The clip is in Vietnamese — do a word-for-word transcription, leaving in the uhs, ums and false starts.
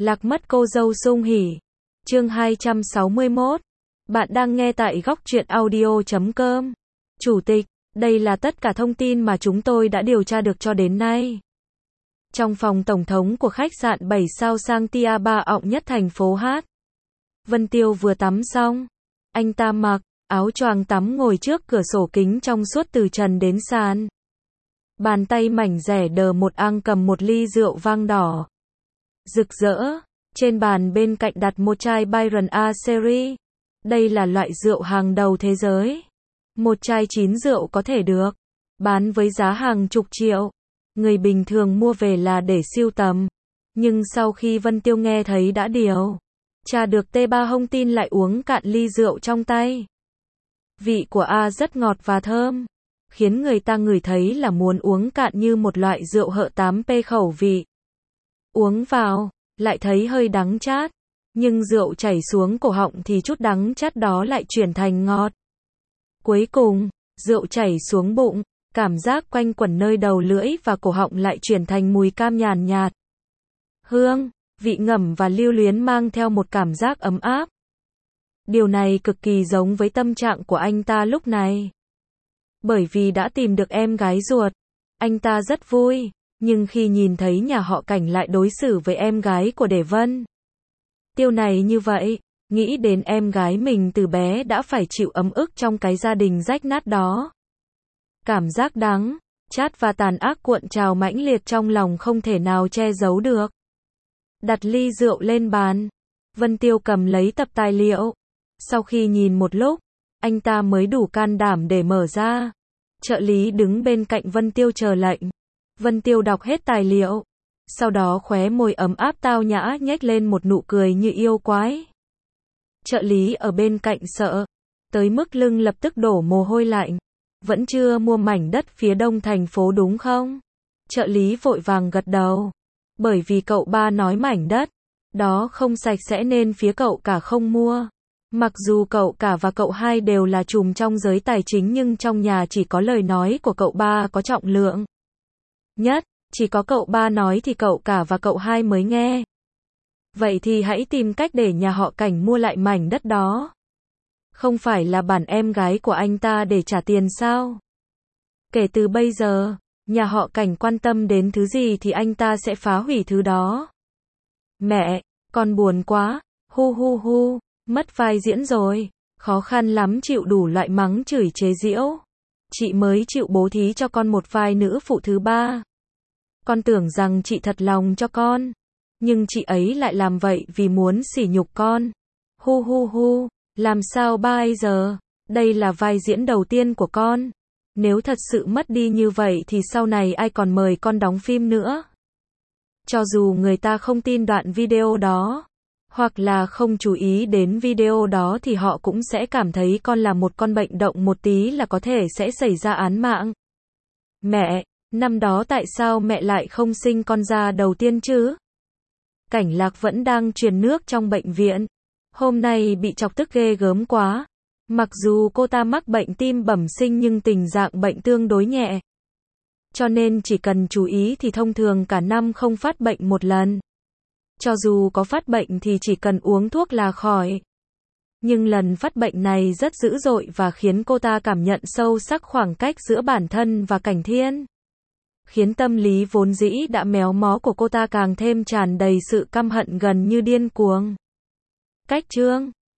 Lạc mất cô dâu Sung Hỉ. Chương hai trăm sáu mươi mốt. Bạn đang nghe tại góc truyện audio chấm com. Chủ tịch, đây là tất cả thông tin mà chúng tôi đã điều tra được cho đến nay. Trong phòng tổng thống của khách sạn bảy sao sang Tia Ba ọng nhất thành phố Hát. Vân Tiêu vừa tắm xong. Anh ta mặc áo choàng tắm ngồi trước cửa sổ kính trong suốt từ trần đến sàn. Bàn tay mảnh rẻ đờ một ang cầm một ly rượu vang đỏ. Rực rỡ. Trên bàn bên cạnh đặt một chai Byron A Series. Đây là loại rượu hàng đầu thế giới. Một chai chín rượu có thể được bán với giá hàng chục triệu. Người bình thường mua về là để sưu tầm. Nhưng sau khi Vân Tiêu nghe thấy đã điều tra được T ba Hông Tin lại uống cạn ly rượu trong tay. Vị của A rất ngọt và thơm, khiến người ta ngửi thấy là muốn uống cạn như một loại rượu hợ tám P khẩu vị. Uống vào, lại thấy hơi đắng chát, nhưng rượu chảy xuống cổ họng thì chút đắng chát đó lại chuyển thành ngọt. Cuối cùng, rượu chảy xuống bụng, cảm giác quanh quẩn nơi đầu lưỡi và cổ họng lại chuyển thành mùi cam nhàn nhạt. Hương, vị ngẩm và lưu luyến mang theo một cảm giác ấm áp. Điều này cực kỳ giống với tâm trạng của anh ta lúc này. Bởi vì đã tìm được em gái ruột, anh ta rất vui, nhưng khi nhìn thấy nhà họ Cảnh lại đối xử với em gái của Đề Vân Tiêu này như vậy, nghĩ đến em gái mình từ bé đã phải chịu ấm ức trong cái gia đình rách nát đó. Cảm giác đắng, chát và tàn ác cuộn trào mãnh liệt trong lòng không thể nào che giấu được. Đặt ly rượu lên bàn, Vân Tiêu cầm lấy tập tài liệu. Sau khi nhìn một lúc, anh ta mới đủ can đảm để mở ra. Trợ lý đứng bên cạnh Vân Tiêu chờ lệnh. Vân Tiêu đọc hết tài liệu. Sau đó khóe môi ấm áp tao nhã nhếch lên một nụ cười như yêu quái. Trợ lý ở bên cạnh sợ tới mức lưng lập tức đổ mồ hôi lạnh. Vẫn chưa mua mảnh đất phía đông thành phố đúng không? Trợ lý vội vàng gật đầu. Bởi vì cậu ba nói mảnh đất đó không sạch sẽ nên phía cậu cả không mua. Mặc dù cậu cả và cậu hai đều là trùm trong giới tài chính nhưng trong nhà chỉ có lời nói của cậu ba có trọng lượng nhất, chỉ có cậu ba nói thì cậu cả và cậu hai mới nghe. Vậy thì hãy tìm cách để nhà họ Cảnh mua lại mảnh đất đó. Không phải là bản em gái của anh ta để trả tiền sao? Kể từ bây giờ, nhà họ Cảnh quan tâm đến thứ gì thì anh ta sẽ phá hủy thứ đó. Mẹ, con buồn quá, hu hu hu, mất vai diễn rồi, khó khăn lắm chịu đủ loại mắng chửi chế giễu. Chị mới chịu bố thí cho con một vai nữ phụ thứ ba. Con tưởng rằng chị thật lòng cho con, nhưng chị ấy lại làm vậy vì muốn sỉ nhục con. Hu hu hu, làm sao bây giờ? Đây là vai diễn đầu tiên của con. Nếu thật sự mất đi như vậy thì sau này ai còn mời con đóng phim nữa? Cho dù người ta không tin đoạn video đó, hoặc là không chú ý đến video đó thì họ cũng sẽ cảm thấy con là một con bệnh động một tí là có thể sẽ xảy ra án mạng. Mẹ, năm đó tại sao mẹ lại không sinh con ra đầu tiên chứ? Cảnh Lạc vẫn đang truyền nước trong bệnh viện. Hôm nay bị chọc tức ghê gớm quá. Mặc dù cô ta mắc bệnh tim bẩm sinh nhưng tình trạng bệnh tương đối nhẹ. Cho nên chỉ cần chú ý thì thông thường cả năm không phát bệnh một lần. Cho dù có phát bệnh thì chỉ cần uống thuốc là khỏi. Nhưng lần phát bệnh này rất dữ dội và khiến cô ta cảm nhận sâu sắc khoảng cách giữa bản thân và Cảnh Thiên. Khiến tâm lý vốn dĩ đã méo mó của cô ta càng thêm tràn đầy sự căm hận gần như điên cuồng. Cách chương